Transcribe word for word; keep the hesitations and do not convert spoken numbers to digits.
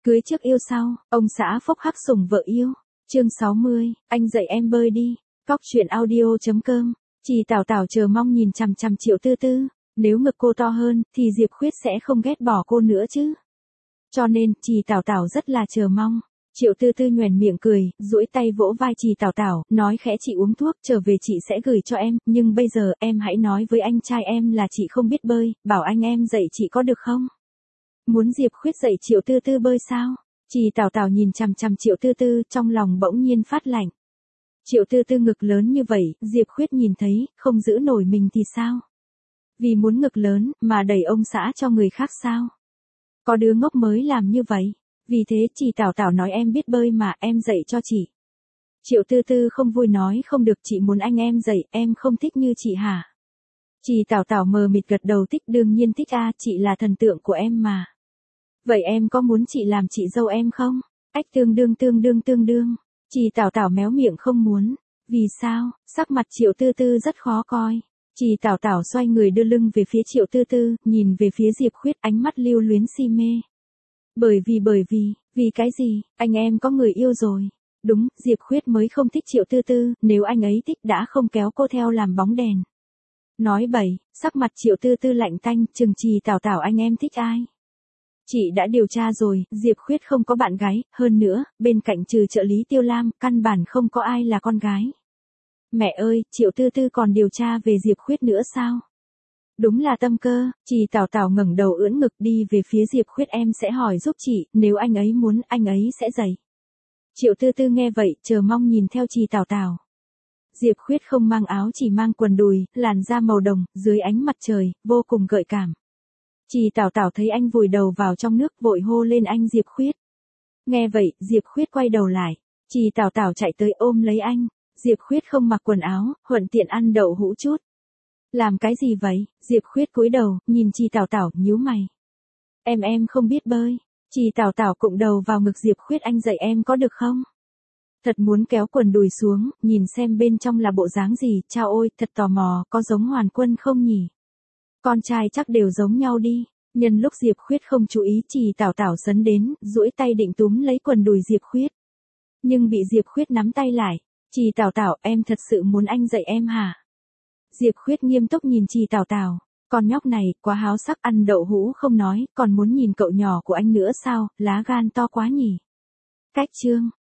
Cưới trước yêu sau, ông xã phốc hắc sủng vợ yêu. Chương sáu mươi, anh dạy em bơi đi. Cóc truyện audio chấm com. Chị Tảo Tảo chờ mong nhìn chằm chằm Triệu Tư Tư, nếu ngực cô to hơn thì Diệp Khuyết sẽ không ghét bỏ cô nữa chứ. Cho nên, chị Tảo Tảo rất là chờ mong. Triệu Tư Tư nhoẻn miệng cười, duỗi tay vỗ vai chị Tảo Tảo, nói khẽ chị uống thuốc, trở về chị sẽ gửi cho em, nhưng bây giờ em hãy nói với anh trai em là chị không biết bơi, bảo anh em dạy chị có được không? Muốn Diệp Khuyết dạy Triệu Tư Tư bơi sao? Chị Tảo Tảo nhìn chằm chằm Triệu Tư Tư, trong lòng bỗng nhiên phát lạnh. Triệu Tư Tư ngực lớn như vậy, Diệp Khuyết nhìn thấy, không giữ nổi mình thì sao? Vì muốn ngực lớn, mà đẩy ông xã cho người khác sao? Có đứa ngốc mới làm như vậy. Vì thế chị Tảo Tảo nói em biết bơi mà, em dạy cho chị. Triệu Tư Tư không vui nói không được, chị muốn anh em dạy, em không thích như chị hả? Chị Tảo Tảo mờ mịt gật đầu, thích, đương nhiên thích a, chị là thần tượng của em mà. Vậy em có muốn chị làm chị dâu em không? Ách, tương đương tương đương tương đương. Chị Tảo Tảo méo miệng không muốn. Vì sao? Sắc mặt Triệu Tư Tư rất khó coi. Chị Tảo Tảo xoay người đưa lưng về phía Triệu Tư Tư, nhìn về phía Diệp Khuyết, ánh mắt lưu luyến si mê. Bởi vì bởi vì, vì cái gì, anh em có người yêu rồi. Đúng, Diệp Khuyết mới không thích Triệu Tư Tư, nếu anh ấy thích đã không kéo cô theo làm bóng đèn. Nói bậy, sắc mặt Triệu Tư Tư lạnh tanh, chừng chị Tảo Tảo anh em thích ai? Chị đã điều tra rồi, Diệp Khuyết không có bạn gái, hơn nữa, bên cạnh trừ trợ lý Tiêu Lam, căn bản không có ai là con gái. Mẹ ơi, Triệu Tư Tư còn điều tra về Diệp Khuyết nữa sao? Đúng là tâm cơ, chị Tảo Tảo ngẩng đầu ưỡn ngực đi về phía Diệp Khuyết, em sẽ hỏi giúp chị, nếu anh ấy muốn, anh ấy sẽ dạy. Triệu Tư Tư nghe vậy, chờ mong nhìn theo chị Tảo Tảo. Diệp Khuyết không mang áo, chỉ mang quần đùi, làn da màu đồng, dưới ánh mặt trời, vô cùng gợi cảm. Chị Tảo Tảo thấy anh vùi đầu vào trong nước, vội hô lên anh Diệp Khuyết. Nghe vậy, Diệp Khuyết quay đầu lại. Chị Tảo Tảo chạy tới ôm lấy anh. Diệp Khuyết không mặc quần áo, thuận tiện ăn đậu hũ chút. Làm cái gì vậy? Diệp Khuyết cúi đầu, nhìn chị Tảo Tảo, nhíu mày. Em em không biết bơi. Chị Tảo Tảo cụng đầu vào ngực Diệp Khuyết, anh dạy em có được không? Thật muốn kéo quần đùi xuống, nhìn xem bên trong là bộ dáng gì, chao ôi, thật tò mò, có giống Hoàn Quân không nhỉ? Con trai chắc đều giống nhau đi. Nhân lúc Diệp Khuyết không chú ý, chị Tảo Tảo sấn đến, duỗi tay định túm lấy quần đùi Diệp Khuyết. Nhưng bị Diệp Khuyết nắm tay lại. Chị Tảo Tảo, em thật sự muốn anh dạy em hả? Diệp Khuyết nghiêm túc nhìn chị Tảo Tảo. Con nhóc này, quá háo sắc, ăn đậu hũ không nói, còn muốn nhìn cậu nhỏ của anh nữa sao, lá gan to quá nhỉ? Cách chương.